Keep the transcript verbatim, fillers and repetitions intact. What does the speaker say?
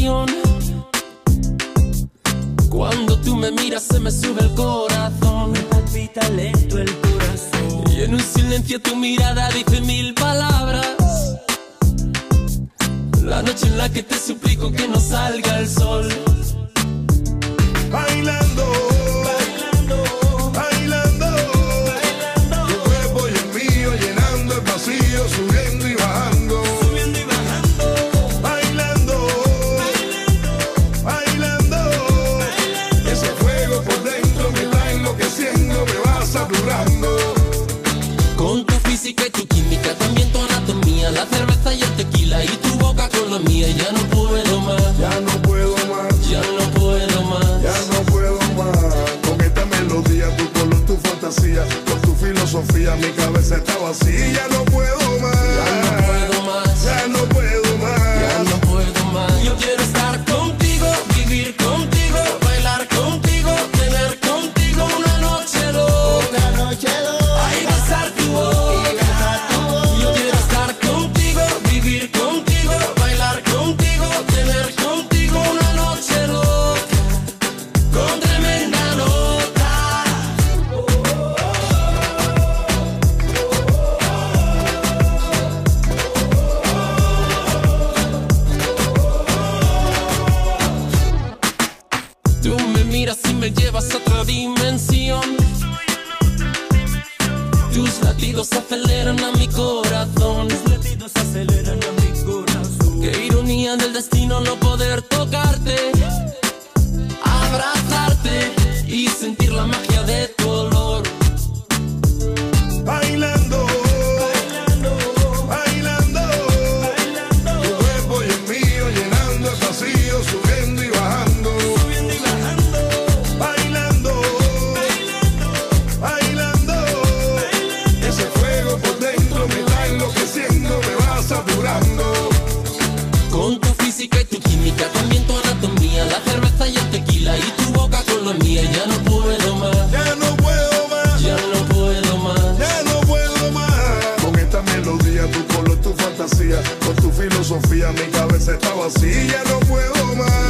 dimensión. Cuando tú me miras se me sube el corazón, me palpita lento el corazón. Y en un silencio tu mirada dice mil palabras. La noche en la que te suplico que no salga el sol. Bailando, Bailando, bailando, bailando, tu cuerpo y el mío llenando el vacío, subiendo y bajando. subiendo y bajando, Bailando, bailando, bailando, bailando. ese fuego por dentro me está enloqueciendo, me va saturando. Con tu física y tu química, también tu anatomía, la cerveza y el tequila y tu boca con la mía. Ya no puedo más, Ya no puedo más, ya no puedo más. ya no puedo más. Con esta melodía, tu color, tu fantasía, con tu filosofía, mi cabeza está vacía. Ya no puedo más, Ya no puedo más, ya no puedo más. ya no puedo más. Yo quiero estar contigo, vivir contigo, bailar contigo, tener contigo una noche loca. Una noche loca, Ay, besar tu boca. Yo quiero estar contigo, vivir contigo, bailar contigo, tener contigo una noche loca, con tremenda nota. Tú me miras y me llevas a otra dimensión. Tus latidos aceleran a mi corazón. los latidos aceleran a mi corazón. Qué ironía del destino no poder tocarte, abrazarte y sentir la magia de tu olor. Bailando, Bailando, bailando, bailando, tu cuerpo y el mío llenando el vacío, subiendo y bajando. subiendo y bajando, Bailando, bailando, bailando, bailando. ese fuego por dentro me está enloqueciendo, me va saturando. Con tu física y tu química, también tu anatomía, la cerveza y el tequila y tu boca con la mía. Ya no puedo más, Ya no puedo más, ya no puedo más. ya no puedo más. Con esta melodía, tu color, tu fantasía, con tu filosofía, mi cabeza está vacía. Ya no puedo más,